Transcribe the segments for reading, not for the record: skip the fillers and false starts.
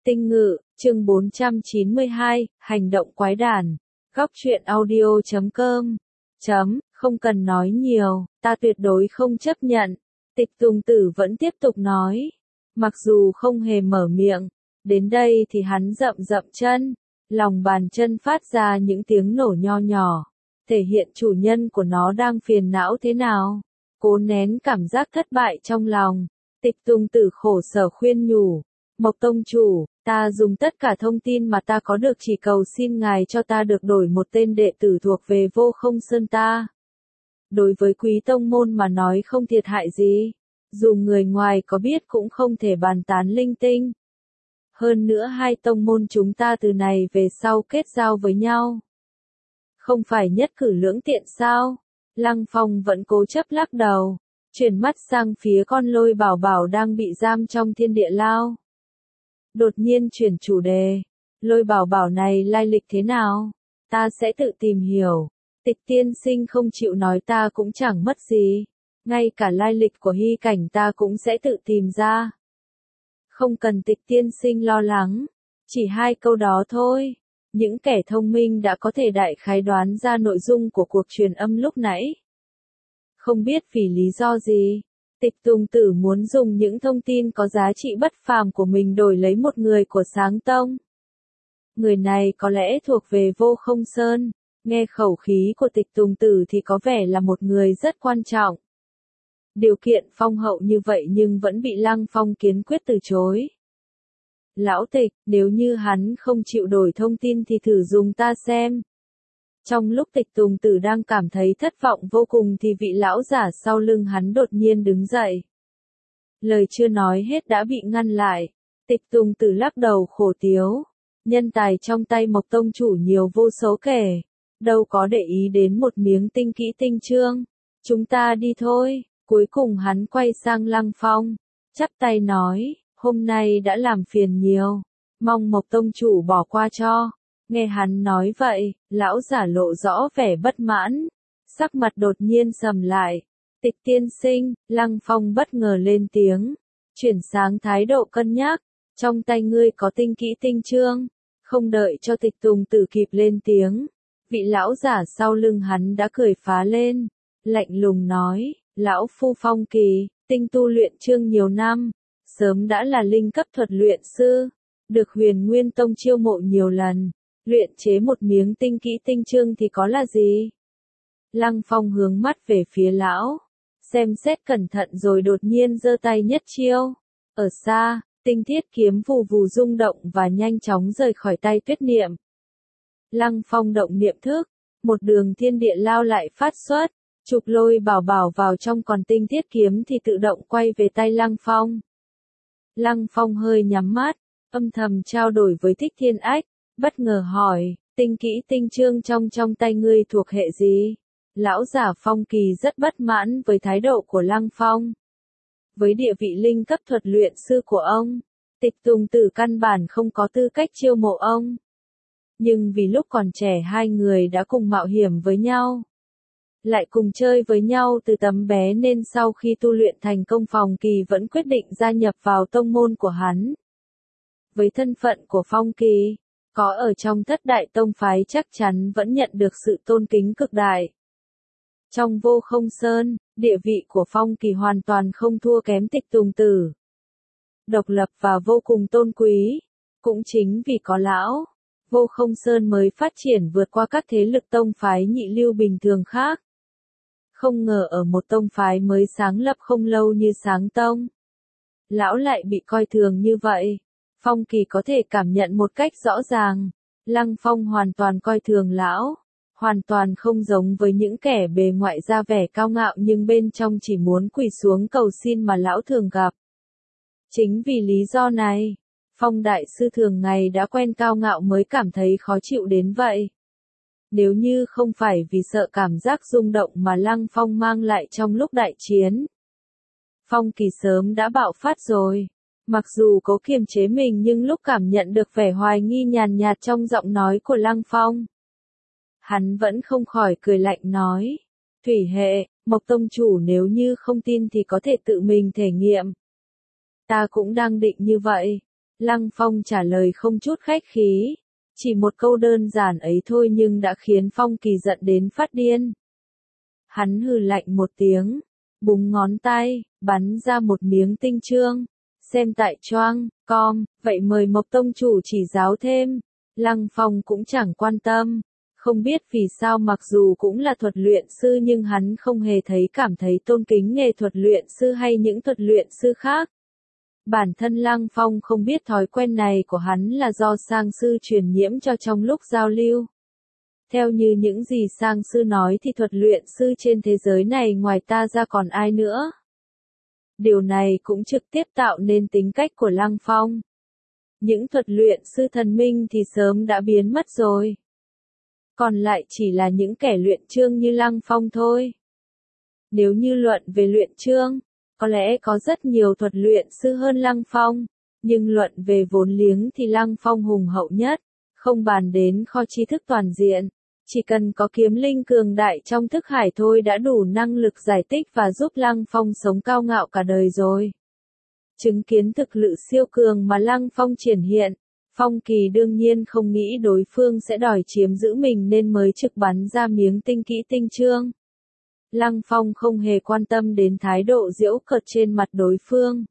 Tinh Ngự, chương 492, hành động quái đản. Góc truyện audio.com. Không cần nói nhiều, ta tuyệt đối không chấp nhận. Tịch Tùng Tử vẫn tiếp tục nói. Mặc dù không hề mở miệng, đến đây thì hắn dậm dậm chân, lòng bàn chân phát ra những tiếng nổ nho nhỏ, thể hiện chủ nhân của nó đang phiền não thế nào. Cố nén cảm giác thất bại trong lòng, Tịch Tùng Tử khổ sở khuyên nhủ. Mộc tông chủ, ta dùng tất cả thông tin mà ta có được, chỉ cầu xin ngài cho ta được đổi một tên đệ tử thuộc về Vô Không Sơn ta. Đối với quý tông môn mà nói không thiệt hại gì, dù người ngoài có biết cũng không thể bàn tán linh tinh. Hơn nữa hai tông môn chúng ta từ này về sau kết giao với nhau. Không phải nhất cử lưỡng tiện sao? Lăng Phong vẫn cố chấp lắc đầu, chuyển mắt sang phía con Lôi Bảo Bảo đang bị giam trong thiên địa lao. Đột nhiên chuyển chủ đề, Lôi Bảo Bảo này lai lịch thế nào? Ta sẽ tự tìm hiểu. Tịch tiên sinh không chịu nói ta cũng chẳng mất gì. Ngay cả lai lịch của Hy Cảnh ta cũng sẽ tự tìm ra. Không cần Tịch tiên sinh lo lắng. Chỉ hai câu đó thôi. Những kẻ thông minh đã có thể đại khái đoán ra nội dung của cuộc truyền âm lúc nãy. Không biết vì lý do gì, Tịch Tùng Tử muốn dùng những thông tin có giá trị bất phàm của mình đổi lấy một người của Sáng Tông. Người này có lẽ thuộc về Vô Không Sơn, nghe khẩu khí của Tịch Tùng Tử thì có vẻ là một người rất quan trọng. Điều kiện phong hậu như vậy nhưng vẫn bị Lăng Phong kiên quyết từ chối. Lão Tịch, nếu như hắn không chịu đổi thông tin thì thử dùng ta xem. Trong lúc Tịch Tùng Tử đang cảm thấy thất vọng vô cùng thì vị lão giả sau lưng hắn đột nhiên đứng dậy. Lời chưa nói hết đã bị ngăn lại. Tịch Tùng Tử lắc đầu khổ tiếu. Nhân tài trong tay Mộc tông chủ nhiều vô số kể. Đâu có để ý đến một miếng tinh kỹ tinh chương. Chúng ta đi thôi. Cuối cùng hắn quay sang Lăng Phong, chắp tay nói, hôm nay đã làm phiền nhiều. Mong Mộc tông chủ bỏ qua cho. Nghe hắn nói vậy, lão giả lộ rõ vẻ bất mãn, sắc mặt đột nhiên sầm lại. Tịch tiên sinh, Lăng Phong bất ngờ lên tiếng, chuyển sang thái độ cân nhắc, trong tay ngươi có tinh kỹ tinh chương. Không đợi cho Tịch Tùng Tử kịp lên tiếng, vị lão giả sau lưng hắn đã cười phá lên, lạnh lùng nói, lão phu Phong Kỳ, tinh tu luyện chương nhiều năm, sớm đã là linh cấp thuật luyện sư, được Huyền Nguyên Tông chiêu mộ nhiều lần. Luyện chế một miếng tinh kỹ tinh chương thì có là gì? Lăng Phong hướng mắt về phía lão, xem xét cẩn thận rồi đột nhiên giơ tay nhất chiêu. Ở xa, tinh thiết kiếm vù vù rung động và nhanh chóng rời khỏi tay Tuyết Niệm. Lăng Phong động niệm thức, một đường thiên địa lao lại phát xuất, chụp Lôi Bảo Bảo vào trong, còn tinh thiết kiếm thì tự động quay về tay Lăng Phong. Lăng Phong hơi nhắm mắt, âm thầm trao đổi với Thích Thiên Ách. Bất ngờ hỏi, tinh kỹ tinh chương trong tay ngươi thuộc hệ gì? Lão giả Phong Kỳ rất bất mãn với thái độ của Lăng Phong. Với địa vị linh cấp thuật luyện sư của ông, Tịch Tùng Tử căn bản không có tư cách chiêu mộ ông. Nhưng vì lúc còn trẻ hai người đã cùng mạo hiểm với nhau, lại cùng chơi với nhau từ tấm bé nên sau khi tu luyện thành công Phong Kỳ vẫn quyết định gia nhập vào tông môn của hắn. Với thân phận của Phong Kỳ, có ở trong thất đại tông phái chắc chắn vẫn nhận được sự tôn kính cực đại. Trong Vô Không Sơn, địa vị của Phong Kỳ hoàn toàn không thua kém Tịch Tùng Tử. Độc lập và vô cùng tôn quý. Cũng chính vì có lão, Vô Không Sơn mới phát triển vượt qua các thế lực tông phái nhị lưu bình thường khác. Không ngờ ở một tông phái mới sáng lập không lâu như Sáng Tông, lão lại bị coi thường như vậy. Phong Kỳ có thể cảm nhận một cách rõ ràng, Lăng Phong hoàn toàn coi thường lão, hoàn toàn không giống với những kẻ bề ngoại ra vẻ cao ngạo nhưng bên trong chỉ muốn quỳ xuống cầu xin mà lão thường gặp. Chính vì lý do này, Phong đại sư thường ngày đã quen cao ngạo mới cảm thấy khó chịu đến vậy. Nếu như không phải vì sợ cảm giác rung động mà Lăng Phong mang lại trong lúc đại chiến, Phong Kỳ sớm đã bạo phát rồi. Mặc dù cố kiềm chế mình nhưng lúc cảm nhận được vẻ hoài nghi nhàn nhạt trong giọng nói của Lăng Phong, hắn vẫn không khỏi cười lạnh nói, thủy hệ, Mộc tông chủ nếu như không tin thì có thể tự mình thể nghiệm. Ta cũng đang định như vậy. Lăng Phong trả lời không chút khách khí. Chỉ một câu đơn giản ấy thôi nhưng đã khiến Phong Kỳ giận đến phát điên. Hắn hừ lạnh một tiếng, búng ngón tay, bắn ra một miếng tinh chương. Xem tại choang, com, vậy mời Mộc Tông chủ chỉ giáo thêm. Lăng Phong cũng chẳng quan tâm. Không biết vì sao mặc dù cũng là thuật luyện sư nhưng hắn không hề cảm thấy tôn kính nghề thuật luyện sư hay những thuật luyện sư khác. Bản thân Lăng Phong không biết thói quen này của hắn là do sang sư truyền nhiễm cho trong lúc giao lưu. Theo như những gì sang sư nói thì thuật luyện sư trên thế giới này ngoài ta ra còn ai nữa. Điều này cũng trực tiếp tạo nên tính cách của Lăng Phong. Những thuật luyện sư thần minh thì sớm đã biến mất rồi. Còn lại chỉ là những kẻ luyện chương như Lăng Phong thôi. Nếu như luận về luyện chương, có lẽ có rất nhiều thuật luyện sư hơn Lăng Phong, nhưng luận về vốn liếng thì Lăng Phong hùng hậu nhất, không bàn đến kho tri thức toàn diện. Chỉ cần có kiếm linh cường đại trong thức hải thôi đã đủ năng lực giải tích và giúp Lăng Phong sống cao ngạo cả đời rồi. Chứng kiến thực lực siêu cường mà Lăng Phong triển hiện, Phong Kỳ đương nhiên không nghĩ đối phương sẽ đòi chiếm giữ mình nên mới trực bắn ra miếng tinh kỹ tinh chương. Lăng Phong không hề quan tâm đến thái độ giễu cợt trên mặt đối phương.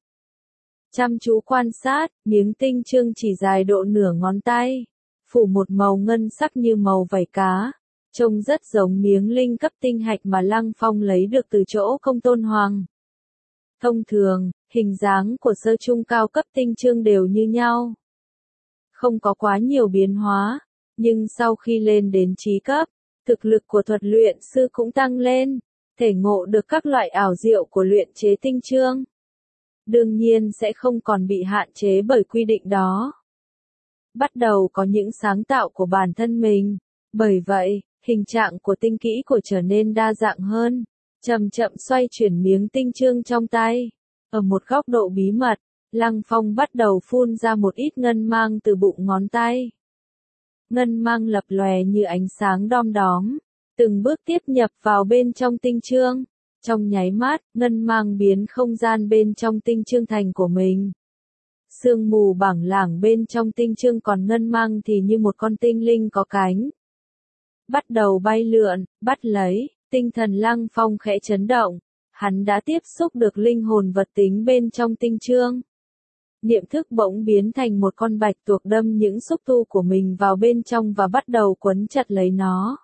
Chăm chú quan sát, miếng tinh chương chỉ dài độ nửa ngón tay, phủ một màu ngân sắc như màu vảy cá, trông rất giống miếng linh cấp tinh hạch mà Lăng Phong lấy được từ chỗ Công Tôn Hoàng. Thông thường, hình dáng của sơ trung cao cấp tinh chương đều như nhau. Không có quá nhiều biến hóa, nhưng sau khi lên đến trí cấp, thực lực của thuật luyện sư cũng tăng lên, thể ngộ được các loại ảo diệu của luyện chế tinh chương. Đương nhiên sẽ không còn bị hạn chế bởi quy định đó. Bắt đầu có những sáng tạo của bản thân mình, bởi vậy, hình trạng của tinh kỹ của trở nên đa dạng hơn, chậm chậm xoay chuyển miếng tinh chương trong tay. Ở một góc độ bí mật, Lăng Phong bắt đầu phun ra một ít ngân mang từ bụng ngón tay. Ngân mang lập lòe như ánh sáng đom đóm, từng bước tiếp nhập vào bên trong tinh chương. Trong nháy mắt, ngân mang biến không gian bên trong tinh chương thành của mình. Sương mù bảng lảng bên trong tinh chương còn ngân mang thì như một con tinh linh có cánh. Bắt đầu bay lượn, bắt lấy, tinh thần Lăng Phong khẽ chấn động. Hắn đã tiếp xúc được linh hồn vật tính bên trong tinh chương. Niệm thức bỗng biến thành một con bạch tuộc đâm những xúc tu của mình vào bên trong và bắt đầu quấn chặt lấy nó.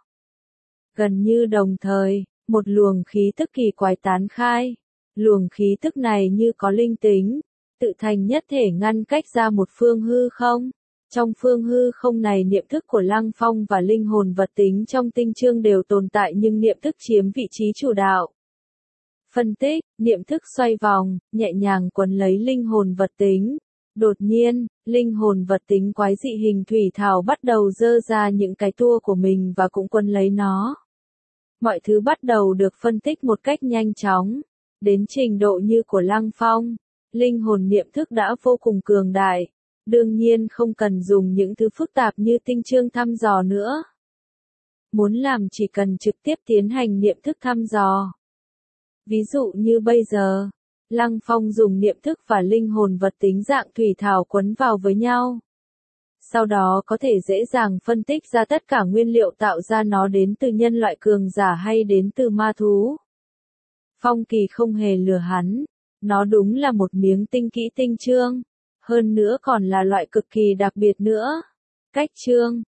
Gần như đồng thời, một luồng khí tức kỳ quái tán khai. Luồng khí tức này như có linh tính, tự thành nhất thể ngăn cách ra một phương hư không. Trong phương hư không này niệm thức của Lăng Phong và linh hồn vật tính trong tinh chương đều tồn tại nhưng niệm thức chiếm vị trí chủ đạo. Phân tích, niệm thức xoay vòng, nhẹ nhàng quấn lấy linh hồn vật tính. Đột nhiên, linh hồn vật tính quái dị hình thủy thảo bắt đầu giơ ra những cái tua của mình và cũng quấn lấy nó. Mọi thứ bắt đầu được phân tích một cách nhanh chóng. Đến trình độ như của Lăng Phong, linh hồn niệm thức đã vô cùng cường đại. Đương nhiên không cần dùng những thứ phức tạp như tinh chương thăm dò nữa. Muốn làm chỉ cần trực tiếp tiến hành niệm thức thăm dò. Ví dụ như bây giờ, Lăng Phong dùng niệm thức và linh hồn vật tính dạng thủy thảo quấn vào với nhau. Sau đó có thể dễ dàng phân tích ra tất cả nguyên liệu tạo ra nó đến từ nhân loại cường giả hay đến từ ma thú. Phong Kỳ không hề lừa hắn, nó đúng là một miếng tinh kỹ tinh chương, hơn nữa còn là loại cực kỳ đặc biệt nữa. Cách chương,